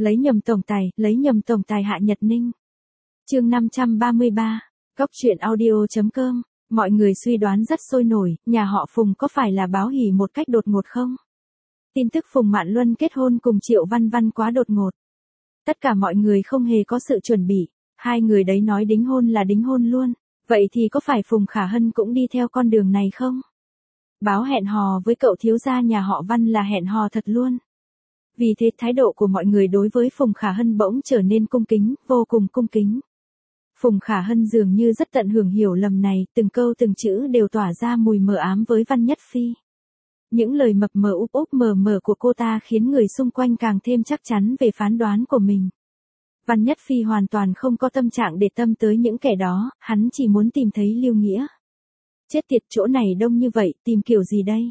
lấy nhầm tổng tài Hạ Nhật Ninh. Chương 533, Cóc truyện audio.com. Mọi người suy đoán rất sôi nổi, nhà họ Phùng có phải là báo hỉ một cách đột ngột không? Tin tức Phùng Mạn Luân kết hôn cùng Triệu Văn Văn quá đột ngột. Tất cả mọi người không hề có sự chuẩn bị, hai người đấy nói đính hôn là đính hôn luôn, vậy thì có phải Phùng Khả Hân cũng đi theo con đường này không? Báo hẹn hò với cậu thiếu gia nhà họ Văn là hẹn hò thật luôn. Vì thế thái độ của mọi người đối với Phùng Khả Hân bỗng trở nên cung kính, vô cùng cung kính. Phùng Khả Hân dường như rất tận hưởng hiểu lầm này, từng câu từng chữ đều tỏa ra mùi mờ ám với Văn Nhất Phi. Những lời mập mờ úp úp mờ mờ của cô ta khiến người xung quanh càng thêm chắc chắn về phán đoán của mình. Văn Nhất Phi hoàn toàn không có tâm trạng để tâm tới những kẻ đó, hắn chỉ muốn tìm thấy Lưu Nghĩa. Chết tiệt, chỗ này đông như vậy, tìm kiểu gì đây?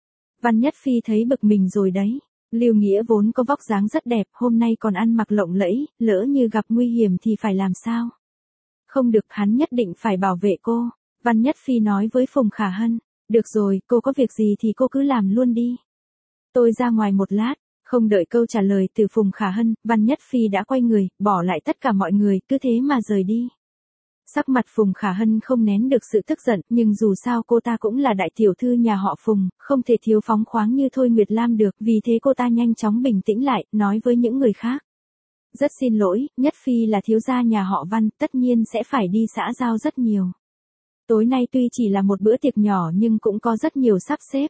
Văn Nhất Phi thấy bực mình rồi đấy. Lưu Nghĩa vốn có vóc dáng rất đẹp, hôm nay còn ăn mặc lộng lẫy, lỡ như gặp nguy hiểm thì phải làm sao? Không được, hắn nhất định phải bảo vệ cô. Văn Nhất Phi nói với Phùng Khả Hân. Được rồi, cô có việc gì thì cô cứ làm luôn đi. Tôi ra ngoài một lát. Không đợi câu trả lời từ Phùng Khả Hân, Văn Nhất Phi đã quay người, bỏ lại tất cả mọi người, cứ thế mà rời đi. Sắc mặt Phùng Khả Hân không nén được sự tức giận, nhưng dù sao cô ta cũng là đại tiểu thư nhà họ Phùng, không thể thiếu phóng khoáng như Thôi Nguyệt Lam được, vì thế cô ta nhanh chóng bình tĩnh lại, nói với những người khác. Rất xin lỗi, Nhất Phi là thiếu gia nhà họ Văn, tất nhiên sẽ phải đi xã giao rất nhiều. Tối nay tuy chỉ là một bữa tiệc nhỏ nhưng cũng có rất nhiều sắp xếp.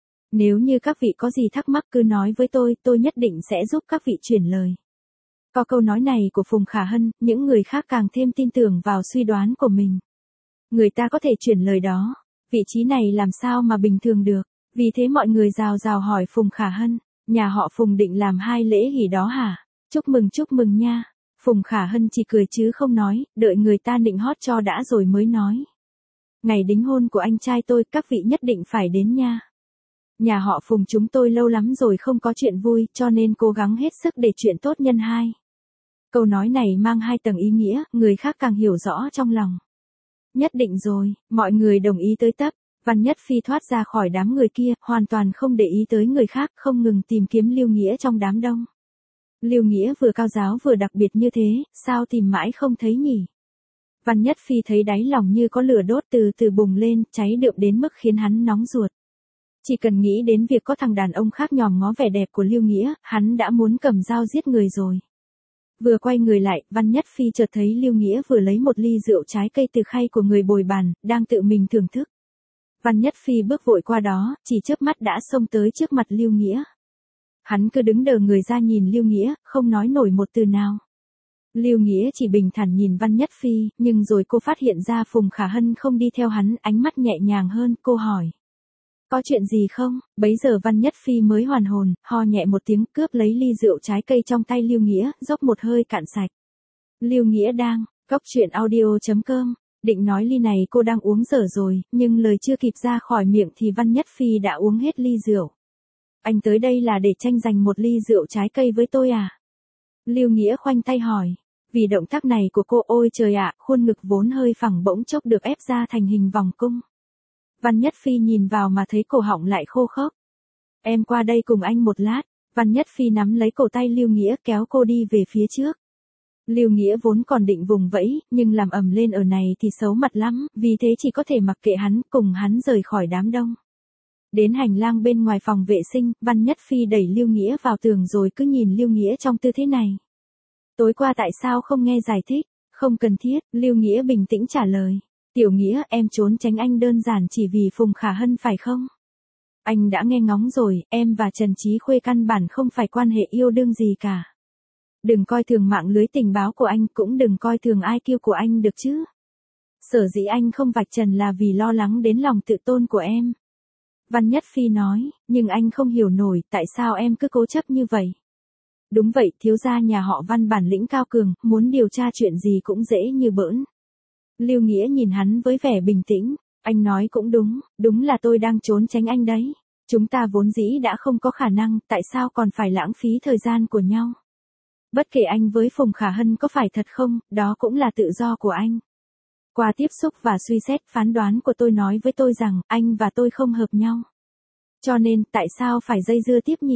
Nếu như các vị có gì thắc mắc cứ nói với tôi nhất định sẽ giúp các vị chuyển lời. Có câu nói này của Phùng Khả Hân, những người khác càng thêm tin tưởng vào suy đoán của mình. Người ta có thể chuyển lời đó, vị trí này làm sao mà bình thường được, vì thế mọi người rào rào hỏi Phùng Khả Hân, nhà họ Phùng định làm 2 lễ hỉ đó hả? Chúc mừng nha. Phùng Khả Hân chỉ cười chứ không nói, đợi người ta nịnh hót cho đã rồi mới nói. Ngày đính hôn của anh trai tôi, các vị nhất định phải đến nha. Nhà họ Phùng chúng tôi lâu lắm rồi không có chuyện vui, cho nên cố gắng hết sức để chuyện tốt nhân 2. Câu nói này mang 2 tầng ý nghĩa, người khác càng hiểu rõ trong lòng. Nhất định rồi, mọi người đồng ý tới tấp. Văn Nhất Phi thoát ra khỏi đám người kia, hoàn toàn không để ý tới người khác, không ngừng tìm kiếm Lưu Nghĩa trong đám đông. Lưu Nghĩa vừa cao giáo vừa đặc biệt như thế, sao tìm mãi không thấy nhỉ? Văn Nhất Phi thấy đáy lòng như có lửa đốt từ từ bùng lên, cháy đượm đến mức khiến hắn nóng ruột. Chỉ cần nghĩ đến việc có thằng đàn ông khác nhòm ngó vẻ đẹp của Lưu Nghĩa, hắn đã muốn cầm dao giết người rồi. Vừa quay người lại, Văn Nhất Phi chợt thấy Lưu Nghĩa vừa lấy một ly rượu trái cây từ khay của người bồi bàn, đang tự mình thưởng thức. Văn Nhất Phi bước vội qua đó, chỉ chớp mắt đã xông tới trước mặt Lưu Nghĩa. Hắn cứ đứng đờ người ra nhìn Lưu Nghĩa, không nói nổi một từ nào. Lưu Nghĩa chỉ bình thản nhìn Văn Nhất Phi, nhưng rồi cô phát hiện ra Phùng Khả Hân không đi theo hắn, ánh mắt nhẹ nhàng hơn, cô hỏi. Có chuyện gì không? Bấy giờ Văn Nhất Phi mới hoàn hồn, ho nhẹ một tiếng, cướp lấy ly rượu trái cây trong tay Lưu Nghĩa, dốc một hơi cạn sạch. Lưu Nghĩa đang, Cóc truyện audio.com, định nói ly này cô đang uống dở rồi, nhưng lời chưa kịp ra khỏi miệng thì Văn Nhất Phi đã uống hết ly rượu. Anh tới đây là để tranh giành một ly rượu trái cây với tôi à? Lưu Nghĩa khoanh tay hỏi. Vì động tác này của cô, ôi trời ạ, khuôn ngực vốn hơi phẳng bỗng chốc được ép ra thành hình vòng cung. Văn Nhất Phi nhìn vào mà thấy cổ họng lại khô khốc. Em qua đây cùng anh một lát. Văn Nhất Phi nắm lấy cổ tay Lưu Nghĩa kéo cô đi về phía trước. Lưu Nghĩa vốn còn định vùng vẫy, nhưng làm ầm lên ở này thì xấu mặt lắm, vì thế chỉ có thể mặc kệ hắn, cùng hắn rời khỏi đám đông. Đến hành lang bên ngoài phòng vệ sinh, Văn Nhất Phi đẩy Lưu Nghĩa vào tường rồi cứ nhìn Lưu Nghĩa trong tư thế này. Tối qua tại sao không nghe giải thích? Không cần thiết, Lưu Nghĩa bình tĩnh trả lời. Tiểu Nghĩa, em trốn tránh anh đơn giản chỉ vì Phùng Khả Hân phải không? Anh đã nghe ngóng rồi, em và Trần Chí Khuê căn bản không phải quan hệ yêu đương gì cả. Đừng coi thường mạng lưới tình báo của anh, cũng đừng coi thường IQ của anh được chứ. Sở dĩ anh không vạch trần là vì lo lắng đến lòng tự tôn của em. Văn Nhất Phi nói, nhưng anh không hiểu nổi tại sao em cứ cố chấp như vậy. Đúng vậy, thiếu gia nhà họ Văn bản lĩnh cao cường, muốn điều tra chuyện gì cũng dễ như bỡn. Lưu Nghĩa nhìn hắn với vẻ bình tĩnh, anh nói cũng đúng, đúng là tôi đang trốn tránh anh đấy. Chúng ta vốn dĩ đã không có khả năng, tại sao còn phải lãng phí thời gian của nhau. Bất kể anh với Phùng Khả Hân có phải thật không, đó cũng là tự do của anh. Qua tiếp xúc và suy xét, phán đoán của tôi nói với tôi rằng, anh và tôi không hợp nhau. Cho nên, tại sao phải dây dưa tiếp nhỉ?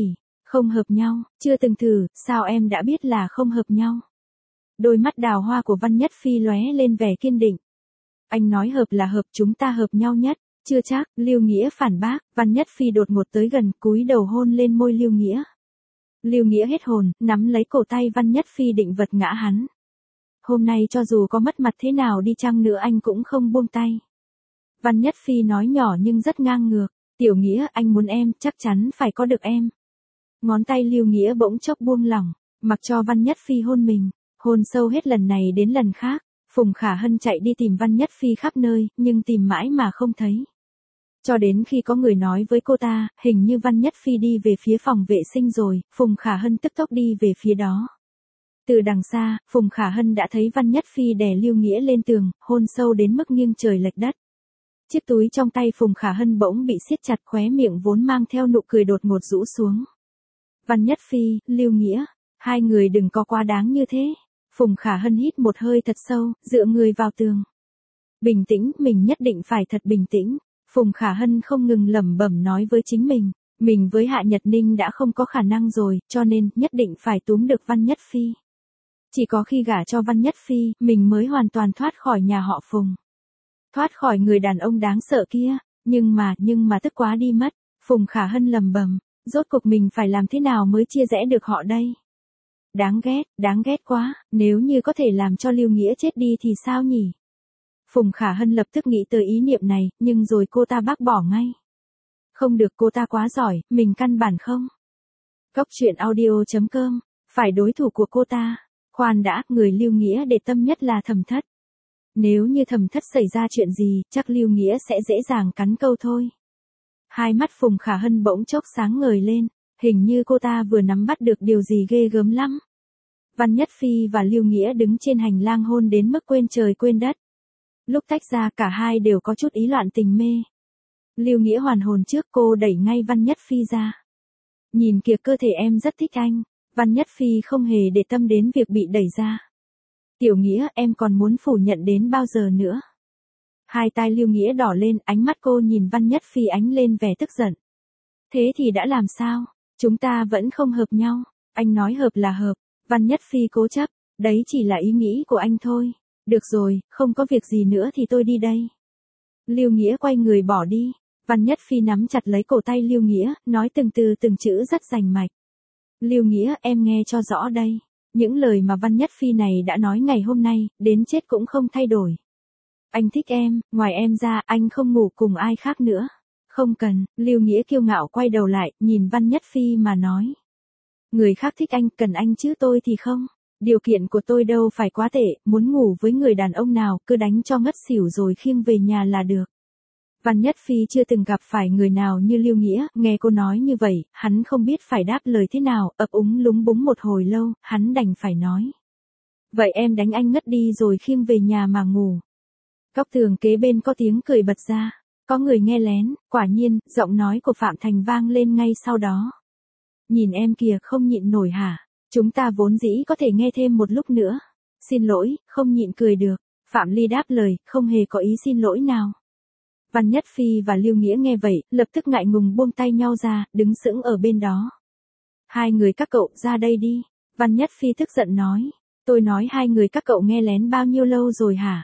Không hợp nhau, chưa từng thử, sao em đã biết là không hợp nhau? Đôi mắt đào hoa của Văn Nhất Phi lóe lên vẻ kiên định. Anh nói hợp là hợp, chúng ta hợp nhau nhất. Chưa chắc, Lưu Nghĩa phản bác. Văn Nhất Phi đột ngột tới gần, cúi đầu hôn lên môi Lưu Nghĩa. Lưu Nghĩa hết hồn, nắm lấy cổ tay Văn Nhất Phi định vật ngã hắn. Hôm nay cho dù có mất mặt thế nào đi chăng nữa anh cũng không buông tay. Văn Nhất Phi nói nhỏ nhưng rất ngang ngược. Tiểu Nghĩa, anh muốn em, chắc chắn phải có được em. Ngón tay Lưu Nghĩa bỗng chốc buông lỏng, mặc cho Văn Nhất Phi hôn mình. Hôn sâu hết lần này đến lần khác. Phùng Khả Hân chạy đi tìm Văn Nhất Phi khắp nơi, nhưng tìm mãi mà không thấy. Cho đến khi có người nói với cô ta, hình như Văn Nhất Phi đi về phía phòng vệ sinh rồi, Phùng Khả Hân tức tốc đi về phía đó. Từ đằng xa, Phùng Khả Hân đã thấy Văn Nhất Phi đè Lưu Nghĩa lên tường, hôn sâu đến mức nghiêng trời lệch đất. Chiếc túi trong tay Phùng Khả Hân bỗng bị siết chặt, khóe miệng vốn mang theo nụ cười đột ngột rũ xuống. Văn Nhất Phi, Lưu Nghĩa, hai người đừng có quá đáng như thế. Phùng Khả Hân hít một hơi thật sâu, dựa người vào tường. Bình tĩnh, mình nhất định phải thật bình tĩnh. Phùng Khả Hân không ngừng lẩm bẩm nói với chính mình với Hạ Nhật Ninh đã không có khả năng rồi, cho nên nhất định phải túm được Văn Nhất Phi. Chỉ có khi gả cho Văn Nhất Phi, mình mới hoàn toàn thoát khỏi nhà họ Phùng. Thoát khỏi người đàn ông đáng sợ kia, nhưng mà tức quá đi mất. Phùng Khả Hân lẩm bẩm, rốt cuộc mình phải làm thế nào mới chia rẽ được họ đây? Đáng ghét quá, nếu như có thể làm cho Lưu Nghĩa chết đi thì sao nhỉ? Phùng Khả Hân lập tức nghĩ tới ý niệm này, nhưng rồi cô ta bác bỏ ngay. Không được, cô ta quá giỏi, mình căn bản không. Cốc truyện audio.com, phải đối thủ của cô ta. Khoan đã, người Lưu Nghĩa để tâm nhất là Thẩm Thất. Nếu như Thẩm Thất xảy ra chuyện gì, chắc Lưu Nghĩa sẽ dễ dàng cắn câu thôi. Hai mắt Phùng Khả Hân bỗng chốc sáng ngời lên, hình như cô ta vừa nắm bắt được điều gì ghê gớm lắm. Văn Nhất Phi và Lưu Nghĩa đứng trên hành lang hôn đến mức quên trời quên đất. Lúc tách ra cả hai đều có chút ý loạn tình mê. Lưu Nghĩa hoàn hồn trước, cô đẩy ngay Văn Nhất Phi ra. Nhìn kìa, cơ thể em rất thích anh. Văn Nhất Phi không hề để tâm đến việc bị đẩy ra. Tiểu Nghĩa, em còn muốn phủ nhận đến bao giờ nữa? Hai tai Lưu Nghĩa đỏ lên, ánh mắt cô nhìn Văn Nhất Phi ánh lên vẻ tức giận. Thế thì đã làm sao? Chúng ta vẫn không hợp nhau. Anh nói hợp là hợp. Văn Nhất Phi cố chấp. Đấy chỉ là ý nghĩ của anh thôi. Được rồi, không có việc gì nữa thì tôi đi đây. Lưu Nghĩa quay người bỏ đi. Văn Nhất Phi nắm chặt lấy cổ tay Lưu Nghĩa, nói từng từ từng chữ rất rành mạch. Lưu Nghĩa, em nghe cho rõ đây. Những lời mà Văn Nhất Phi này đã nói ngày hôm nay, đến chết cũng không thay đổi. Anh thích em, ngoài em ra, anh không ngủ cùng ai khác nữa. Không cần, Lưu Nghĩa kiêu ngạo quay đầu lại, nhìn Văn Nhất Phi mà nói. Người khác thích anh, cần anh chứ tôi thì không. Điều kiện của tôi đâu phải quá tệ, muốn ngủ với người đàn ông nào, cứ đánh cho ngất xỉu rồi khiêng về nhà là được. Văn Nhất Phi chưa từng gặp phải người nào như Lưu Nghĩa, nghe cô nói như vậy, hắn không biết phải đáp lời thế nào, ấp úng lúng búng một hồi lâu, hắn đành phải nói. Vậy em đánh anh ngất đi rồi khiêng về nhà mà ngủ. Góc tường kế bên có tiếng cười bật ra, có người nghe lén, quả nhiên, giọng nói của Phạm Thành vang lên ngay sau đó. Nhìn em kìa, không nhịn nổi hả? Chúng ta vốn dĩ có thể nghe thêm một lúc nữa. Xin lỗi, không nhịn cười được. Phạm Ly đáp lời, không hề có ý xin lỗi nào. Văn Nhất Phi và Lưu Nghĩa nghe vậy, lập tức ngại ngùng buông tay nhau ra, đứng sững ở bên đó. Hai người các cậu ra đây đi. Văn Nhất Phi tức giận nói. Tôi nói hai người các cậu nghe lén bao nhiêu lâu rồi hả?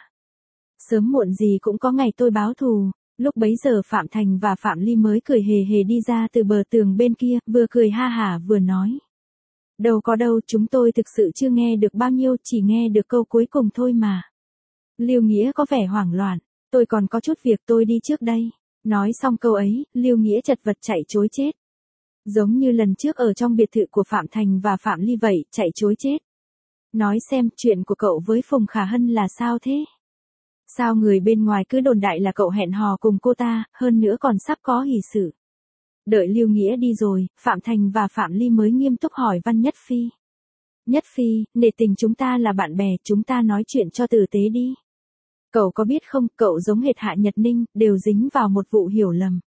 Sớm muộn gì cũng có ngày tôi báo thù. Lúc bấy giờ Phạm Thành và Phạm Ly mới cười hề hề đi ra từ bờ tường bên kia, vừa cười ha hả vừa nói. Đâu có đâu, chúng tôi thực sự chưa nghe được bao nhiêu, chỉ nghe được câu cuối cùng thôi mà. Lưu Nghĩa có vẻ hoảng loạn. Tôi còn có chút việc, tôi đi trước đây. Nói xong câu ấy, Lưu Nghĩa chật vật chạy trối chết. Giống như lần trước ở trong biệt thự của Phạm Thành và Phạm Ly vậy, chạy trối chết. Nói xem, chuyện của cậu với Phùng Khả Hân là sao thế? Sao người bên ngoài cứ đồn đại là cậu hẹn hò cùng cô ta, hơn nữa còn sắp có hỷ sự. Đợi Lưu Nghĩa đi rồi, Phạm Thành và Phạm Ly mới nghiêm túc hỏi Văn Nhất Phi. Nhất Phi, nể tình chúng ta là bạn bè, chúng ta nói chuyện cho tử tế đi. Cậu có biết không, cậu giống hệt Hạ Nhật Ninh, đều dính vào một vụ hiểu lầm.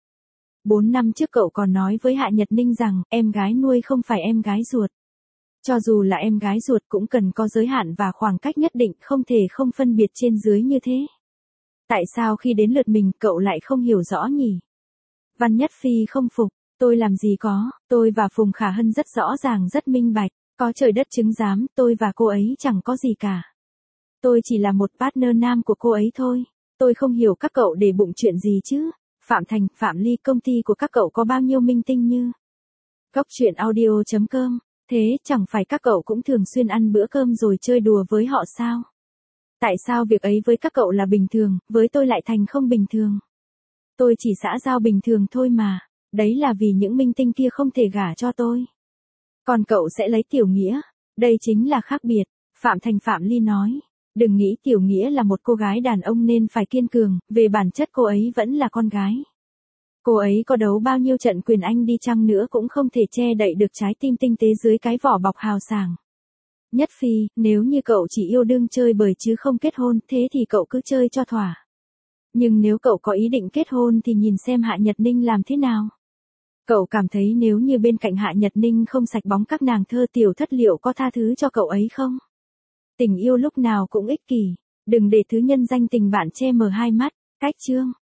4 năm trước cậu còn nói với Hạ Nhật Ninh rằng, em gái nuôi không phải em gái ruột. Cho dù là em gái ruột cũng cần có giới hạn và khoảng cách nhất định, không thể không phân biệt trên dưới như thế. Tại sao khi đến lượt mình, cậu lại không hiểu rõ nhỉ? Văn Nhất Phi không phục. Tôi làm gì có, tôi và Phùng Khả Hân rất rõ ràng rất minh bạch, có trời đất chứng giám, tôi và cô ấy chẳng có gì cả. Tôi chỉ là một partner nam của cô ấy thôi. Tôi không hiểu các cậu để bụng chuyện gì chứ. Phạm Thành, Phạm Ly, công ty của các cậu có bao nhiêu minh tinh như Cốc truyện audio.com. Thế chẳng phải các cậu cũng thường xuyên ăn bữa cơm rồi chơi đùa với họ sao? Tại sao việc ấy với các cậu là bình thường, với tôi lại thành không bình thường? Tôi chỉ xã giao bình thường thôi mà. Đấy là vì những minh tinh kia không thể gả cho tôi. Còn cậu sẽ lấy Tiểu Nghĩa. Đây chính là khác biệt. Phạm Thành, Phạm Ly nói. Đừng nghĩ Tiểu Nghĩa là một cô gái đàn ông nên phải kiên cường, về bản chất cô ấy vẫn là con gái. Cô ấy có đấu bao nhiêu trận quyền Anh đi chăng nữa cũng không thể che đậy được trái tim tinh tế dưới cái vỏ bọc hào sảng. Nhất Phi, nếu như cậu chỉ yêu đương chơi bời chứ không kết hôn, thế thì cậu cứ chơi cho thỏa. Nhưng nếu cậu có ý định kết hôn thì nhìn xem Hạ Nhật Ninh làm thế nào. Cậu cảm thấy nếu như bên cạnh Hạ Nhật Ninh không sạch bóng các nàng thơ tiểu thất liệu có tha thứ cho cậu ấy không? Tình yêu lúc nào cũng ích kỷ, đừng để thứ nhân danh tình bạn che mờ hai mắt. Cách chương